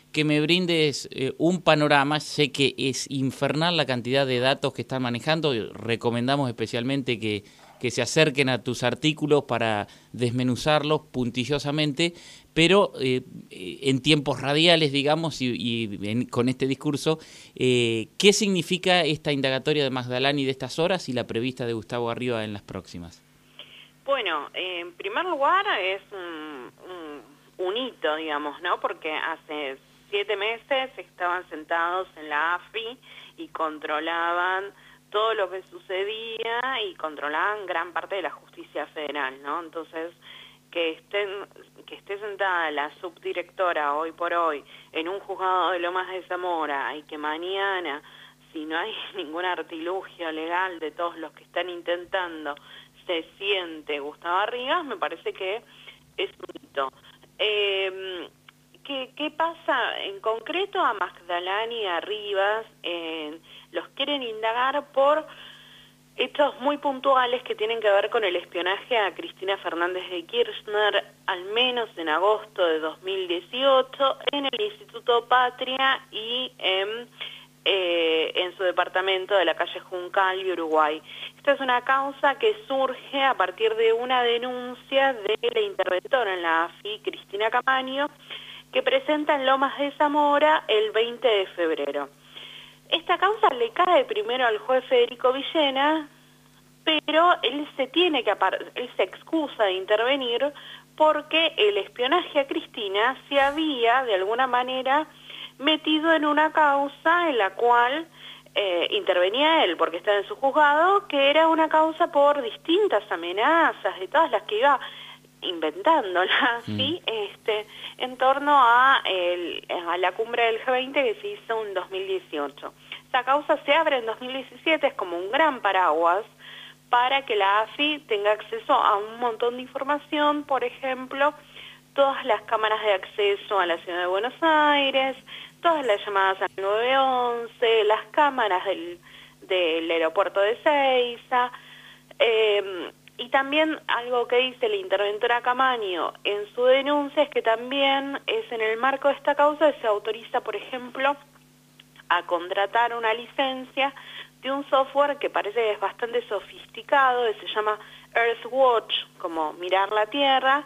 que me brindes un panorama. Sé que es infernal la cantidad de datos que están manejando. Recomendamos especialmente que se acerquen a tus artículos para desmenuzarlos puntillosamente, pero en tiempos radiales, digamos, con este discurso, ¿qué significa esta indagatoria de Magdalani de estas horas y la prevista de Gustavo Arriba en las próximas? Bueno, en primer lugar es un hito, digamos, ¿no? Porque hace 7 meses estaban sentados en la AFI y controlaban todo lo que sucedía y controlaban gran parte de la justicia federal, ¿no? Entonces, que esté sentada la subdirectora hoy por hoy en un juzgado de Lomas de Zamora y que mañana, si no hay ningún artilugio legal de todos los que están intentando, se siente Gustavo Arribas, me parece que es un hito. ¿Qué pasa? En concreto a Magdalani y a Arribas los quieren indagar por hechos muy puntuales que tienen que ver con el espionaje a Cristina Fernández de Kirchner, al menos en agosto de 2018, en el Instituto Patria y en su departamento de la calle Juncal y Uruguay. Esta es una causa que surge a partir de una denuncia de la interventora en la AFI, Cristina Camaño, que presenta en Lomas de Zamora el 20 de febrero. Esta causa le cae primero al juez Federico Villena, pero él se excusa de intervenir porque el espionaje a Cristina se había, de alguna manera, metido en una causa en la cual intervenía él, porque estaba en su juzgado, que era una causa por distintas amenazas, de todas las que iba inventándolas, ¿sí? En torno a la cumbre del G20 que se hizo en 2018. Esa causa se abre en 2017, es como un gran paraguas para que la AFI tenga acceso a un montón de información, por ejemplo, todas las cámaras de acceso a la ciudad de Buenos Aires, todas las llamadas al 911, las cámaras del aeropuerto de Ezeiza, y también algo que dice la interventora Camaño en su denuncia es que también es en el marco de esta causa que se autoriza, por ejemplo, a contratar una licencia de un software que parece que es bastante sofisticado, que se llama Earthwatch, como mirar la Tierra,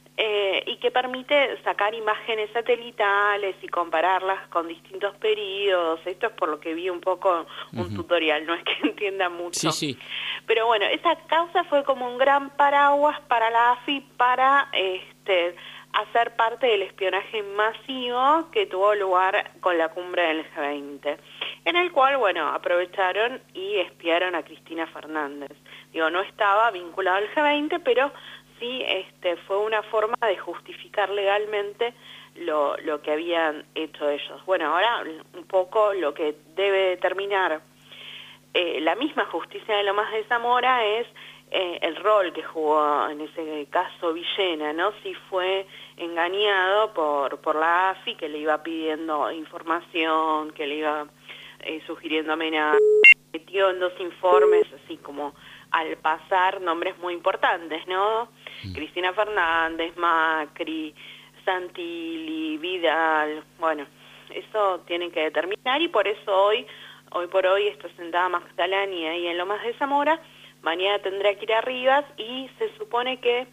y que permite sacar imágenes satelitales y compararlas con distintos periodos. Esto es por lo que vi un poco un tutorial, no es que entienda mucho. Sí. Pero bueno, esa causa fue como un gran paraguas para la AFI para hacer parte del espionaje masivo que tuvo lugar con la cumbre del G20, en el cual, bueno, aprovecharon y espiaron a Cristina Fernández. Digo, no estaba vinculado al G20, pero sí fue una forma de justificar legalmente lo que habían hecho ellos. Bueno, ahora un poco lo que debe determinar la misma justicia de Lomas de Zamora es el rol que jugó en ese caso Villena, ¿no? Si fue engañado por la AFI, que le iba pidiendo información, que le iba sugiriendo amenazas, metió en 2 informes, así como al pasar nombres muy importantes, ¿no? Cristina Fernández, Macri, Santilli, Vidal, bueno, eso tienen que determinar y por eso hoy por hoy está sentada Magdalani ahí en Lomas de Zamora, mañana tendrá que ir a Rivas y se supone que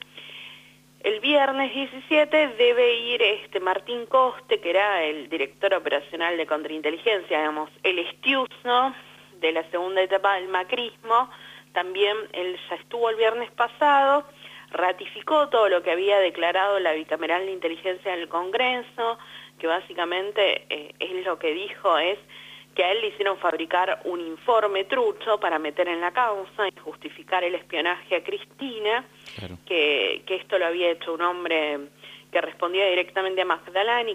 el viernes 17 debe ir Martín Coste, que era el director operacional de contrainteligencia, digamos, el estiuso de la segunda etapa del macrismo. También él ya estuvo el viernes pasado, ratificó todo lo que había declarado la bicameral de inteligencia del Congreso, que básicamente es lo que dijo es que a él le hicieron fabricar un informe trucho para meter en la causa y justificar el espionaje a Cristina, claro. que esto lo había hecho un hombre que respondía directamente a Magdalani,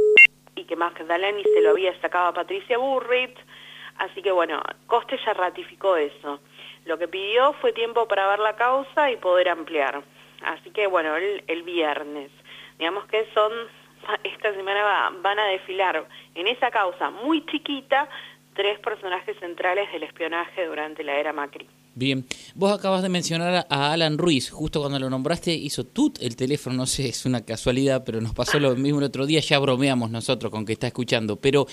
y que Magdalani se lo había sacado a Patricia Burrich, así que bueno, Coste ya ratificó eso. Lo que pidió fue tiempo para ver la causa y poder ampliar. Así que bueno, el viernes, digamos que esta semana van a desfilar en esa causa muy chiquita 3 personajes centrales del espionaje durante la era Macri. Bien, vos acabas de mencionar a Alan Ruiz, justo cuando lo nombraste hizo tut el teléfono, no sé, es una casualidad, pero nos pasó lo mismo el otro día, ya bromeamos nosotros con que está escuchando, pero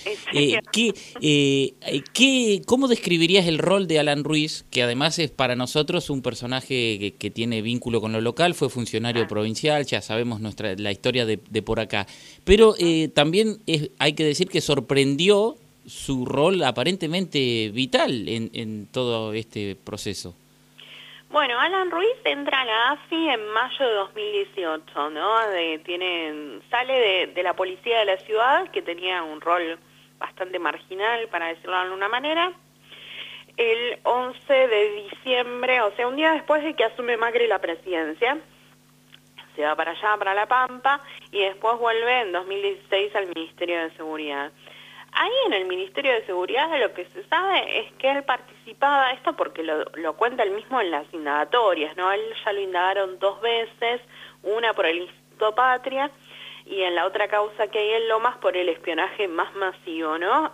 ¿cómo describirías el rol de Alan Ruiz, que además es para nosotros un personaje que tiene vínculo con lo local, fue funcionario provincial, ya sabemos la historia de por acá, pero también hay que decir que sorprendió su rol aparentemente vital en todo este proceso? Bueno, Alan Ruiz entra a la AFI en mayo de 2018, ¿no? Sale de la policía de la ciudad, que tenía un rol bastante marginal, para decirlo de alguna manera, el 11 de diciembre, o sea, un día después de que asume Macri la presidencia. Se va para allá, para La Pampa, y después vuelve en 2016 al Ministerio de Seguridad. Ahí en el Ministerio de Seguridad lo que se sabe es que él participaba, esto porque lo cuenta él mismo en las indagatorias, ¿no? Él ya lo indagaron 2 veces, una por el Instituto Patria y en la otra causa que hay en Lomas por el espionaje más masivo, ¿no?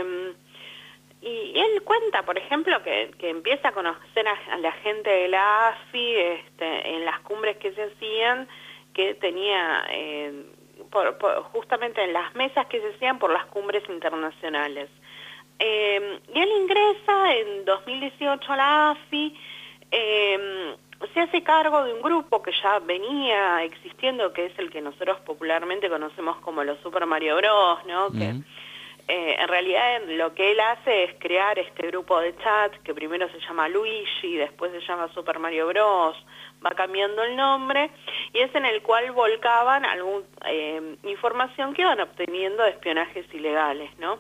Y él cuenta, por ejemplo, que empieza a conocer a la gente de la AFI en las cumbres que se hacían, que tenía... justamente en las mesas que se hacían por las cumbres internacionales. Y él ingresa en 2018 a la AFI, se hace cargo de un grupo que ya venía existiendo, que es el que nosotros popularmente conocemos como los Super Mario Bros, ¿no? Que en realidad lo que él hace es crear este grupo de chat que primero se llama Luigi, después se llama Super Mario Bros, va cambiando el nombre, y es en el cual volcaban alguna información que iban obteniendo de espionajes ilegales, ¿no?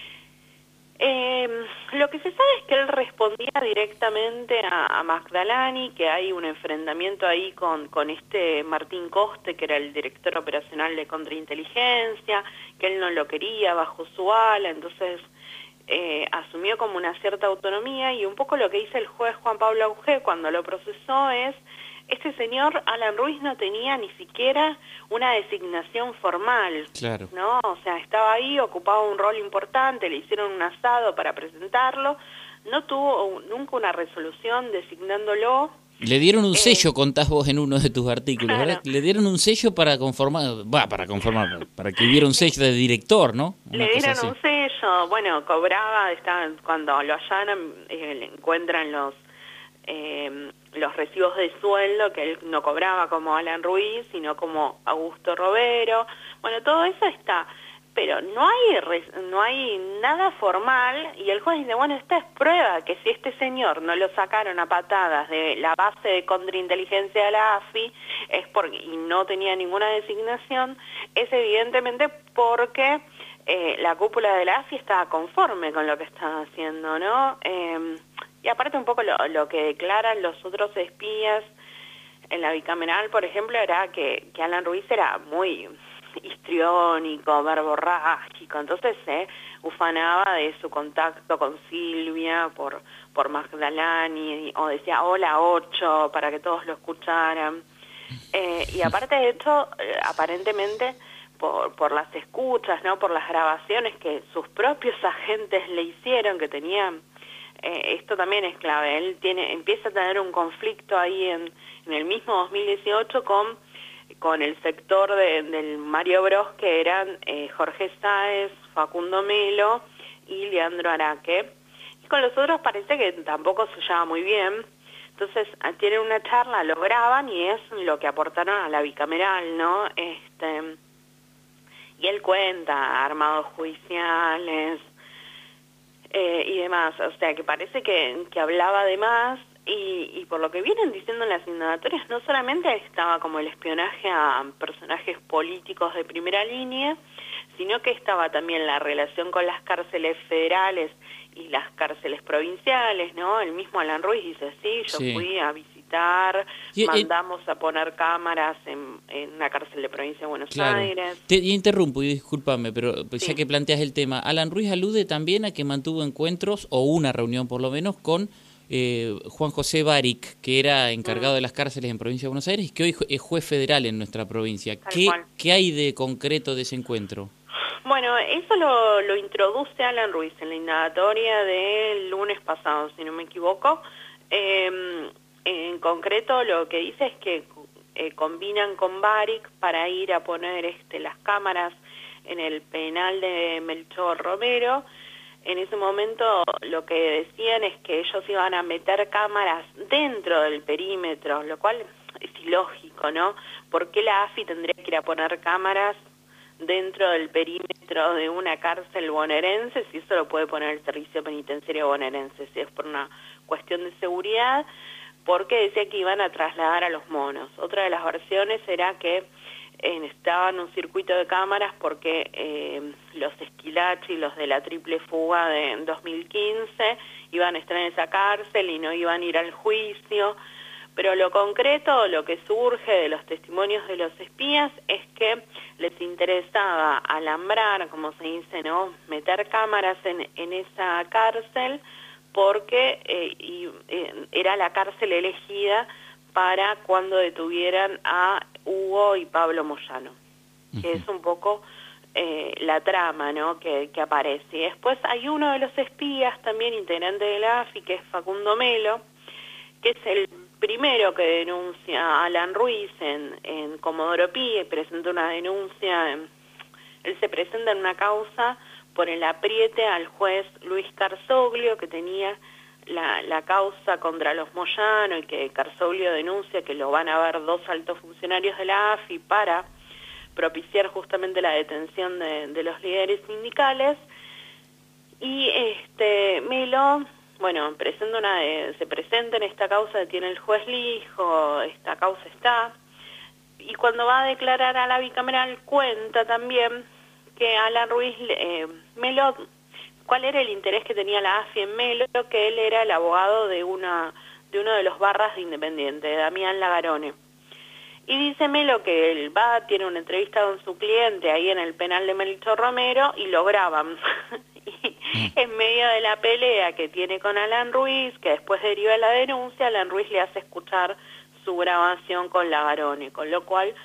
Lo que se sabe es que él respondía directamente a Magdalani, que hay un enfrentamiento ahí con este Martín Coste, que era el director operacional de contrainteligencia, que él no lo quería bajo su ala, entonces asumió como una cierta autonomía, y un poco lo que dice el juez Juan Pablo Augé cuando lo procesó es: este señor Alan Ruiz no tenía ni siquiera una designación formal, claro, ¿no? O sea, estaba ahí, ocupaba un rol importante, le hicieron un asado para presentarlo, no tuvo nunca una resolución designándolo. Le dieron un sello, contás vos en uno de tus artículos, claro, ¿verdad? Le dieron un sello para para que hubiera un sello de director, ¿no? Le dieron un sello, bueno, cobraba, cuando lo allanan, le encuentran los recibos de sueldo, que él no cobraba como Alan Ruiz, sino como Augusto Robero. Bueno, todo eso está, pero no hay nada formal, y el juez dice, bueno, esta es prueba que si este señor no lo sacaron a patadas de la base de contrainteligencia de la AFI, y no tenía ninguna designación, es evidentemente porque la cúpula de la AFI estaba conforme con lo que estaba haciendo, ¿no? Y aparte un poco lo que declaran los otros espías en la bicameral, por ejemplo, era que Alan Ruiz era muy histriónico, verborrágico, entonces ufanaba de su contacto con Silvia por Magdalani, o decía hola 8 para que todos lo escucharan. Y aparte de esto, aparentemente por las escuchas, ¿no? Por las grabaciones que sus propios agentes le hicieron, que tenían... esto también es clave, él empieza a tener un conflicto ahí en el mismo 2018 con el sector del Mario Bros, que eran Jorge Sáez, Facundo Melo y Leandro Araque. Y con los otros parece que tampoco se lleva muy bien. Entonces tienen una charla, lo graban y es lo que aportaron a la bicameral, ¿no? Y él cuenta armados judiciales, y demás, o sea que parece que hablaba de más, y por lo que vienen diciendo en las indagatorias, no solamente estaba como el espionaje a personajes políticos de primera línea, sino que estaba también la relación con las cárceles federales y las cárceles provinciales, ¿no? El mismo Alan Ruiz dice, yo fui a visitar, mandamos a poner cámaras en una cárcel de provincia de Buenos Aires. Te interrumpo y discúlpame, pero ya que planteas el tema, Alan Ruiz alude también a que mantuvo encuentros, o una reunión por lo menos, con Juan José Baric, que era encargado de las cárceles en provincia de Buenos Aires y que hoy es juez federal en nuestra provincia. ¿Qué hay de concreto de ese encuentro? Bueno, eso lo introduce Alan Ruiz en la indagatoria del lunes pasado, si no me equivoco, En concreto lo que dice es que combinan con Barrick para ir a poner las cámaras en el penal de Melchor Romero. En ese momento lo que decían es que ellos iban a meter cámaras dentro del perímetro, lo cual es ilógico, ¿no? ¿Por qué la AFI tendría que ir a poner cámaras dentro del perímetro de una cárcel bonaerense si eso lo puede poner el Servicio Penitenciario bonaerense? Si es por una cuestión de seguridad, porque decía que iban a trasladar a los monos. Otra de las versiones era que estaban en un circuito de cámaras porque los Esquilachi, los de la triple fuga de 2015, iban a estar en esa cárcel y no iban a ir al juicio. Pero lo concreto, lo que surge de los testimonios de los espías es que les interesaba alambrar, como se dice, ¿no?, meter cámaras en esa cárcel porque era la cárcel elegida para cuando detuvieran a Hugo y Pablo Moyano, que es un poco la trama, ¿no?, que aparece. Y después hay uno de los espías, también integrante de la AFI, que es Facundo Melo, que es el primero que denuncia a Alan Ruiz en Comodoro Pi, presenta una denuncia, él se presenta en una causa por el apriete al juez Luis Carzoglio, que tenía la causa contra los Moyano, y que Carzoglio denuncia que lo van a ver 2 altos funcionarios de la AFI para propiciar justamente la detención de los líderes sindicales. Y Melo, bueno, se presenta en esta causa, tiene el juez Lijo, esta causa está, y cuando va a declarar a la bicameral cuenta también que Alan Ruiz, Melo, cuál era el interés que tenía la AFI en Melo, que él era el abogado de uno de los barras de Independiente, de Damián Lagarone. Y dice Melo que él tiene una entrevista con su cliente ahí en el penal de Melchor Romero y lo graban. Y en medio de la pelea que tiene con Alan Ruiz, que después deriva la denuncia, Alan Ruiz le hace escuchar su grabación con Lagarone, con lo cual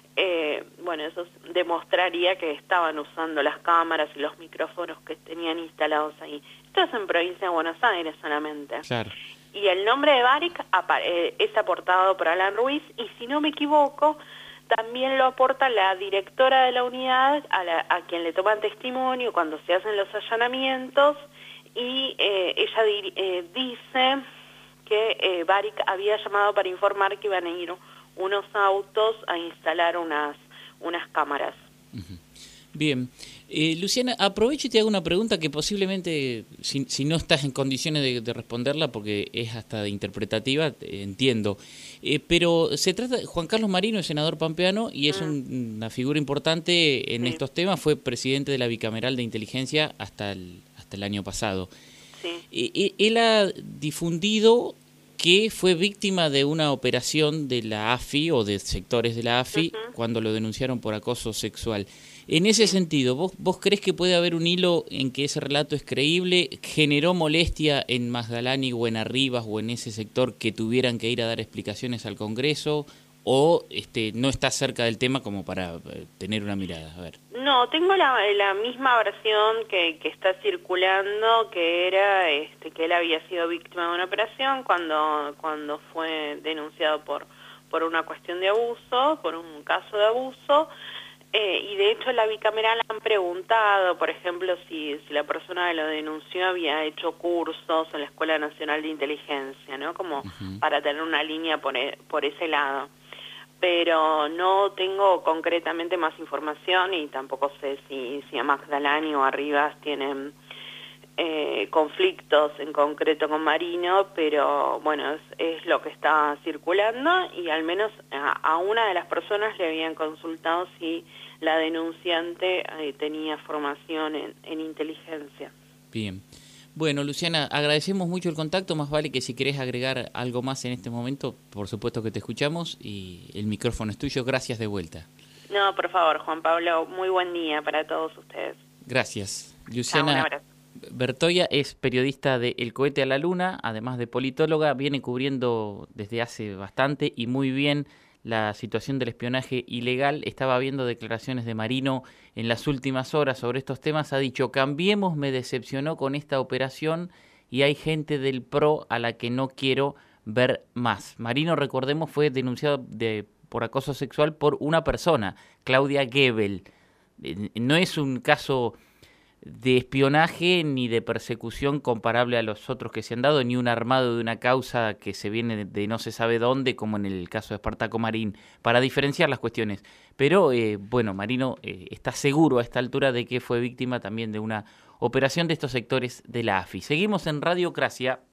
bueno, eso demostraría que estaban usando las cámaras y los micrófonos que tenían instalados ahí. Esto es en provincia de Buenos Aires solamente. Claro. Y el nombre de Barrick es aportado por Alan Ruiz, y si no me equivoco, también lo aporta la directora de la unidad, a quien le toman testimonio cuando se hacen los allanamientos, y ella dice que Barrick había llamado para informar que iban a ir unos autos a instalar unas cámaras. Bien. Luciana, aprovecho y te hago una pregunta que posiblemente, si no estás en condiciones de responderla, porque es hasta interpretativa, entiendo. Pero se trata, Juan Carlos Marino es senador pampeano y es una figura importante en estos temas, fue presidente de la Bicameral de Inteligencia hasta el año pasado. Sí. Él ha difundido que fue víctima de una operación de la AFI o de sectores de la AFI cuando lo denunciaron por acoso sexual. En ese sentido, ¿vos crees que puede haber un hilo en que ese relato es creíble? ¿Generó molestia en Magdalani o en Arribas o en ese sector que tuvieran que ir a dar explicaciones al Congreso? ¿O no está cerca del tema como para tener una mirada? A ver. No, tengo la misma versión que está circulando, que era que él había sido víctima de una operación cuando fue denunciado por una cuestión de abuso, por un caso de abuso. Y de hecho la bicameral han preguntado, por ejemplo, si la persona que lo denunció había hecho cursos en la Escuela Nacional de Inteligencia, ¿no? Como para tener una línea por ese lado. Pero no tengo concretamente más información y tampoco sé si a Magdalani o a Rivas tienen conflictos en concreto con Marino, pero bueno, es lo que está circulando, y al menos a una de las personas le habían consultado si la denunciante tenía formación en inteligencia. Bien. Bueno, Luciana, agradecemos mucho el contacto, más vale que si querés agregar algo más en este momento, por supuesto que te escuchamos y el micrófono es tuyo. Gracias de vuelta. No, por favor, Juan Pablo, muy buen día para todos ustedes. Gracias. Luciana Bertoia es periodista de El Cohete a la Luna, además de politóloga, viene cubriendo desde hace bastante y muy bien la situación del espionaje ilegal. Estaba viendo declaraciones de Marino en las últimas horas sobre estos temas. Ha dicho: Cambiemos me decepcionó con esta operación y hay gente del PRO a la que no quiero ver más. Marino, recordemos, fue denunciado por acoso sexual por una persona, Claudia Gebel. No es un caso de espionaje ni de persecución comparable a los otros que se han dado, ni un armado de una causa que se viene de no se sabe dónde, como en el caso de Espartaco Marín, para diferenciar las cuestiones. Pero, bueno, Marino está seguro a esta altura de que fue víctima también de una operación de estos sectores de la AFI. Seguimos en Radiocracia.